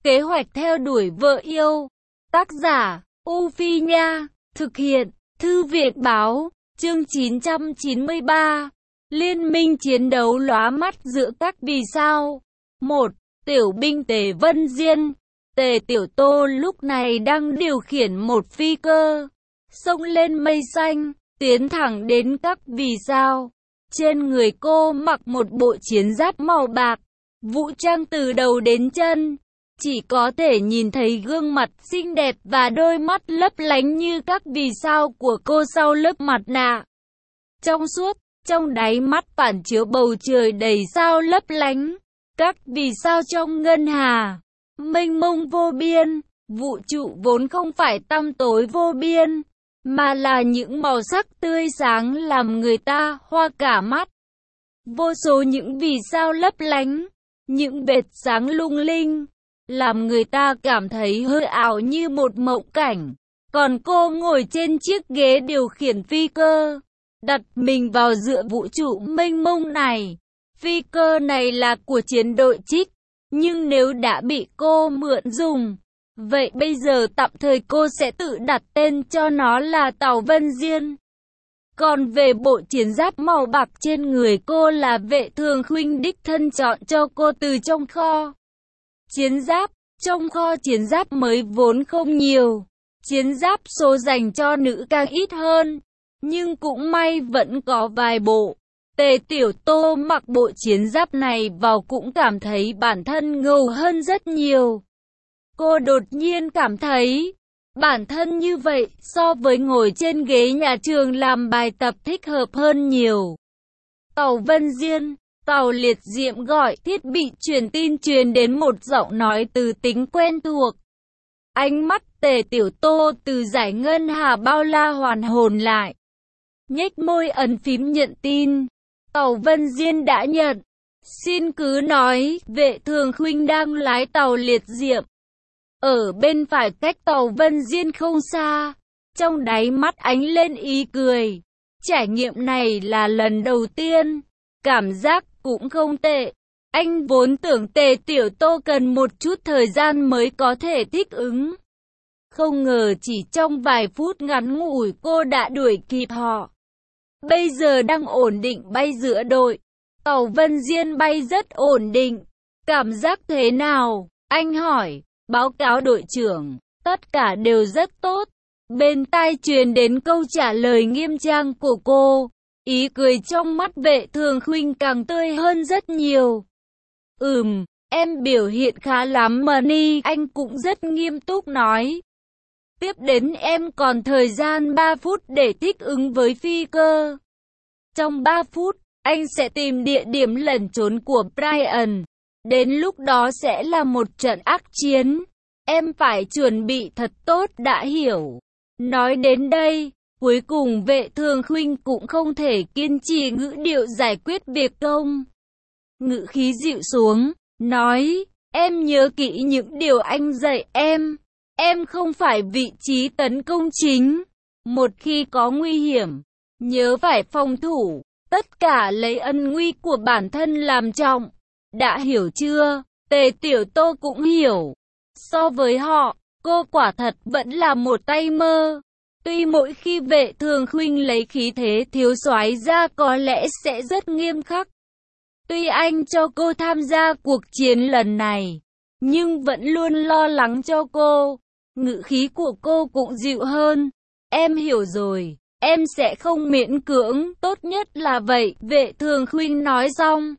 Kế hoạch theo đuổi vợ yêu. Tác giả, U Phi Nha. Thực hiện, Thư viện Báo. Chương 993. Liên minh chiến đấu lóa mắt giữa các vì sao. 1. Tiểu binh Tề Vân Diên. Tề Tiểu Tô lúc này đang điều khiển một phi cơ, xông lên mây xanh, tiến thẳng đến các vì sao. Trên người cô mặc một bộ chiến giáp màu bạc, vũ trang từ đầu đến chân. Chỉ có thể nhìn thấy gương mặt xinh đẹp và đôi mắt lấp lánh như các vì sao của cô sau lớp mặt nạ trong suốt, trong đáy mắt phản chiếu bầu trời đầy sao lấp lánh. Các vì sao trong ngân hà mênh mông vô biên, vũ trụ vốn không phải tăm tối vô biên, mà là những màu sắc tươi sáng làm người ta hoa cả mắt. Vô số những vì sao lấp lánh, những vệt sáng lung linh, làm người ta cảm thấy hơi ảo như một mộng cảnh. Còn cô ngồi trên chiếc ghế điều khiển phi cơ, đặt mình vào giữa vũ trụ mênh mông này. Phi cơ này là của chiến đội Trích, nhưng nếu đã bị cô mượn dùng, vậy bây giờ tạm thời cô sẽ tự đặt tên cho nó là Tàu Vân Diên. Còn về bộ chiến giáp màu bạc trên người cô là Vệ Thường Khuynh đích thân chọn cho cô từ trong kho chiến giáp. Trong kho chiến giáp mới vốn không nhiều, chiến giáp số dành cho nữ càng ít hơn, nhưng cũng may vẫn có vài bộ. Tề Tiểu Tô mặc bộ chiến giáp này vào cũng cảm thấy bản thân ngầu hơn rất nhiều. Cô đột nhiên cảm thấy bản thân như vậy so với ngồi trên ghế nhà trường làm bài tập thích hợp hơn nhiều. Tàu Vân Diên, Tàu Liệt Diệm gọi. Thiết bị truyền tin truyền đến một giọng nói từ tính quen thuộc. Ánh mắt Tề Tiểu Tô từ giải ngân hà bao la hoàn hồn lại, nhếch môi ấn phím nhận tin. Tàu Vân Diên đã nhận. Xin cứ nói. Vệ Thường Khuynh đang lái tàu Liệt Diệm. Ở bên phải cách tàu Vân Diên không xa, trong đáy mắt ánh lên ý cười. Trải nghiệm này là lần đầu tiên, cảm giác cũng không tệ. Anh vốn tưởng Tề Tiểu Tô cần một chút thời gian mới có thể thích ứng, không ngờ chỉ trong vài phút ngắn ngủi cô đã đuổi kịp họ. Bây giờ đang ổn định bay giữa đội. Tàu Vân Diên bay rất ổn định. Cảm giác thế nào? Anh hỏi. Báo cáo đội trưởng, tất cả đều rất tốt. Bên tai truyền đến câu trả lời nghiêm trang của cô. Ý cười trong mắt Vệ Thường Khuynh càng tươi hơn rất nhiều. Em biểu hiện khá lắm mà Ni. Anh cũng rất nghiêm túc nói. Tiếp đến em còn thời gian 3 phút để thích ứng với phi cơ. Trong 3 phút, anh sẽ tìm địa điểm lẩn trốn của Brian. Đến lúc đó sẽ là một trận ác chiến. Em phải chuẩn bị thật tốt, đã hiểu. Nói đến đây, cuối cùng Vệ Thường Khuynh cũng không thể kiên trì ngữ điệu giải quyết việc công. Ngữ khí dịu xuống, nói, em nhớ kỹ những điều anh dạy em. Em không phải vị trí tấn công chính. Một khi có nguy hiểm, nhớ phải phòng thủ. Tất cả lấy ân nguy của bản thân làm trọng. Đã hiểu chưa? Tề Tiểu Tô cũng hiểu. So với họ, cô quả thật vẫn là một tay mơ. Tuy mỗi khi Vệ Thường Khuynh lấy khí thế thiếu soái ra có lẽ sẽ rất nghiêm khắc. Tuy anh cho cô tham gia cuộc chiến lần này, nhưng vẫn luôn lo lắng cho cô. Ngữ khí của cô cũng dịu hơn. Em hiểu rồi, em sẽ không miễn cưỡng, tốt nhất là vậy. Vệ Thường Khuynh nói xong,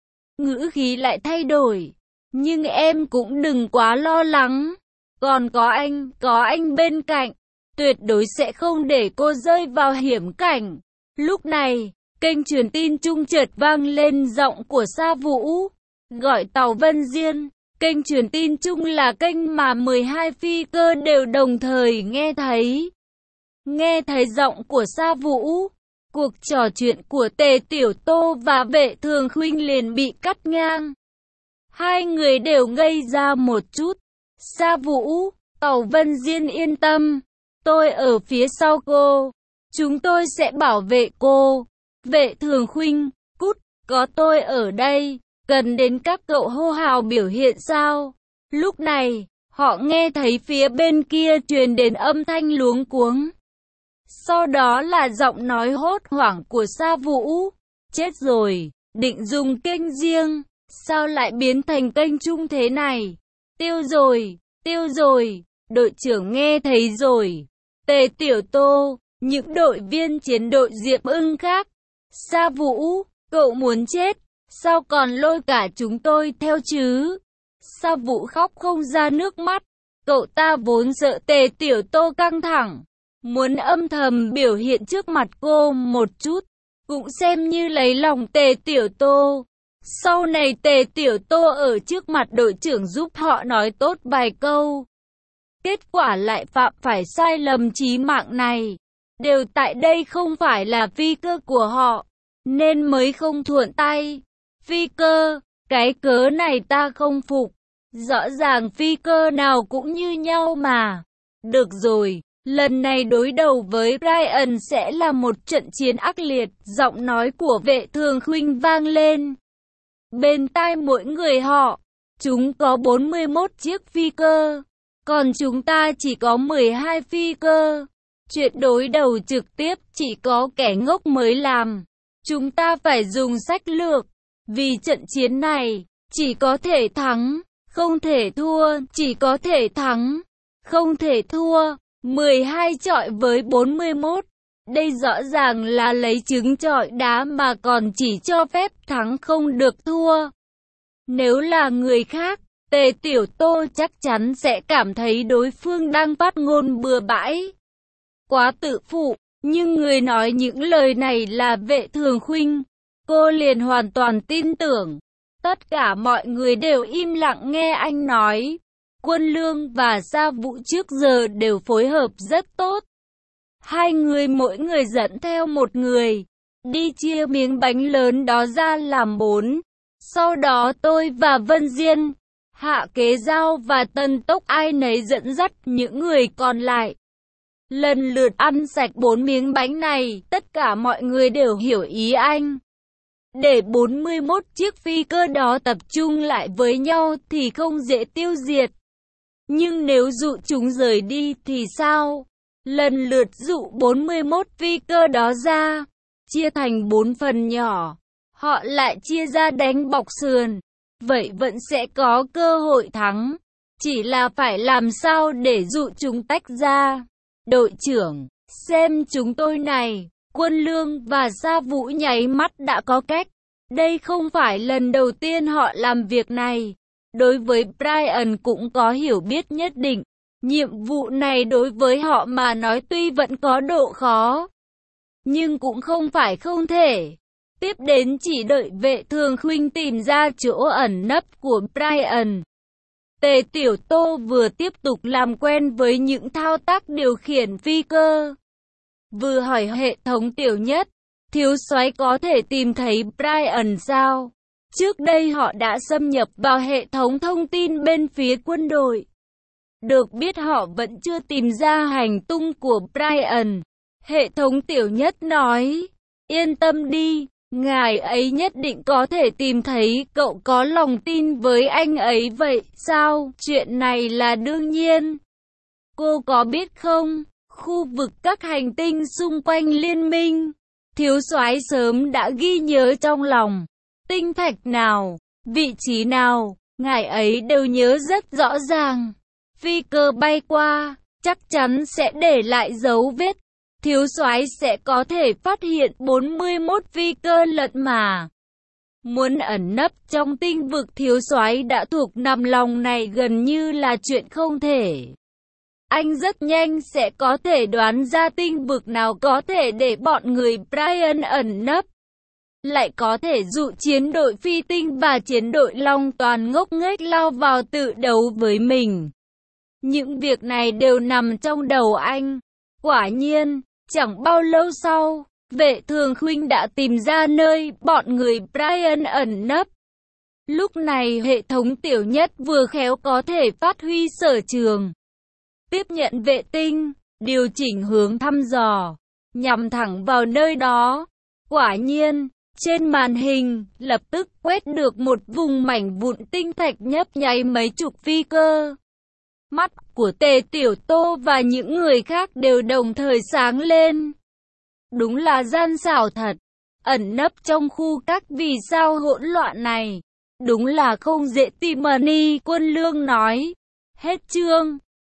ngữ khí lại thay đổi. Nhưng em cũng đừng quá lo lắng. Còn có anh bên cạnh, tuyệt đối sẽ không để cô rơi vào hiểm cảnh. Lúc này, kênh truyền tin trung chợt vang lên giọng của Sa Vũ. Gọi Tàu Vân Diên. Kênh truyền tin chung là kênh mà 12 phi cơ đều đồng thời nghe thấy. Nghe thấy giọng của Sa Vũ, cuộc trò chuyện của Tề Tiểu Tô và Vệ Thường Khuynh liền bị cắt ngang. Hai người đều ngây ra một chút. Sa Vũ, Tàu Vân Diên yên tâm. Tôi ở phía sau cô. Chúng tôi sẽ bảo vệ cô. Vệ Thường Khuynh, cút, có tôi ở đây. Cần đến các cậu hô hào biểu hiện sao? Lúc này, họ nghe thấy phía bên kia truyền đến âm thanh luống cuống. Sau đó là giọng nói hốt hoảng của Sa Vũ. Chết rồi, định dùng kênh riêng, sao lại biến thành kênh chung thế này? Tiêu rồi, đội trưởng nghe thấy rồi. Tề Tiểu Tô, những đội viên chiến đội Diệp Ưng khác. Sa Vũ, cậu muốn chết, sao còn lôi cả chúng tôi theo chứ? Sa Vũ khóc không ra nước mắt. Cậu ta vốn sợ Tề Tiểu Tô căng thẳng, muốn âm thầm biểu hiện trước mặt cô một chút, cũng xem như lấy lòng Tề Tiểu Tô. Sau này Tề Tiểu Tô ở trước mặt đội trưởng giúp họ nói tốt vài câu. Kết quả lại phạm phải sai lầm chí mạng này. Đều tại đây không phải là phi cơ của họ, nên mới không thuận tay. Phi cơ, cái cớ này ta không phục. Rõ ràng phi cơ nào cũng như nhau mà. Được rồi, lần này đối đầu với Ryan sẽ là một trận chiến ác liệt. Giọng nói của Vệ Thường Khuynh vang lên bên tai mỗi người họ. Chúng có 41 chiếc phi cơ, còn chúng ta chỉ có 12 phi cơ. Chuyện đối đầu trực tiếp chỉ có kẻ ngốc mới làm. Chúng ta phải dùng sách lược, vì trận chiến này chỉ có thể thắng, không thể thua, chỉ có thể thắng, không thể thua. 12 chọi với 41. Đây rõ ràng là lấy trứng chọi đá mà còn chỉ cho phép thắng không được thua. Nếu là người khác, Tề Tiểu Tô chắc chắn sẽ cảm thấy đối phương đang phát ngôn bừa bãi, quá tự phụ. Nhưng người nói những lời này là Vệ Thường Khuynh. Cô liền hoàn toàn tin tưởng. Tất cả mọi người đều im lặng nghe anh nói. Quân Lương và Sa Vũ trước giờ đều phối hợp rất tốt. Hai người mỗi người dẫn theo một người, đi chia miếng bánh lớn đó ra làm 4. Sau đó tôi và Vân Diên, Hạ Kế Giao và Tân Tốc ai nấy dẫn dắt những người còn lại. Lần lượt ăn sạch 4 miếng bánh này, tất cả mọi người đều hiểu ý anh. Để 41 chiếc phi cơ đó tập trung lại với nhau thì không dễ tiêu diệt. Nhưng nếu dụ chúng rời đi thì sao? Lần lượt dụ 41 phi cơ đó ra, chia thành 4 phần nhỏ. Họ lại chia ra đánh bọc sườn. Vậy vẫn sẽ có cơ hội thắng. Chỉ là phải làm sao để dụ chúng tách ra. Đội trưởng, xem chúng tôi này. Quân Lương và Sa Vũ nháy mắt đã có cách. Đây không phải lần đầu tiên họ làm việc này. Đối với Brian cũng có hiểu biết nhất định. Nhiệm vụ này đối với họ mà nói tuy vẫn có độ khó, nhưng cũng không phải không thể. Tiếp đến chỉ đợi Vệ Thường Khuynh tìm ra chỗ ẩn nấp của Brian. Tề Tiểu Tô vừa tiếp tục làm quen với những thao tác điều khiển phi cơ, vừa hỏi hệ thống Tiểu Nhất, thiếu soái có thể tìm thấy Brian sao? Trước đây họ đã xâm nhập vào hệ thống thông tin bên phía quân đội. Được biết họ vẫn chưa tìm ra hành tung của Brian. Hệ thống Tiểu Nhất nói, yên tâm đi, ngài ấy nhất định có thể tìm thấy. Cậu có lòng tin với anh ấy vậy sao? Chuyện này là đương nhiên. Cô có biết không, khu vực các hành tinh xung quanh liên minh, thiếu soái sớm đã ghi nhớ trong lòng. Tinh thạch nào, vị trí nào, ngài ấy đều nhớ rất rõ ràng. Phi cơ bay qua, chắc chắn sẽ để lại dấu vết. Thiếu soái sẽ có thể phát hiện 41 phi cơ lận mà. Muốn ẩn nấp trong tinh vực thiếu soái đã thuộc nằm lòng này gần như là chuyện không thể. Anh rất nhanh sẽ có thể đoán ra tinh vực nào có thể để bọn người Brian ẩn nấp. Lại có thể dụ chiến đội phi tinh và chiến đội Long Toàn ngốc nghếch lao vào tự đấu với mình. Những việc này đều nằm trong đầu anh. Quả nhiên, chẳng bao lâu sau, Vệ Thường Khuynh đã tìm ra nơi bọn người Brian ẩn nấp. Lúc này hệ thống Tiểu Nhất vừa khéo có thể phát huy sở trường, tiếp nhận vệ tinh, điều chỉnh hướng thăm dò, nhằm thẳng vào nơi đó. Quả nhiên, Trên màn hình, lập tức quét được một vùng mảnh vụn tinh thạch nhấp nháy mấy chục phi cơ. Mắt của Tề Tiểu Tô và những người khác đều đồng thời sáng lên. Đúng là gian xảo thật, ẩn nấp trong khu các vì sao hỗn loạn này. Đúng là không dễ tìm. Ni Quân Lương nói. Hết chương.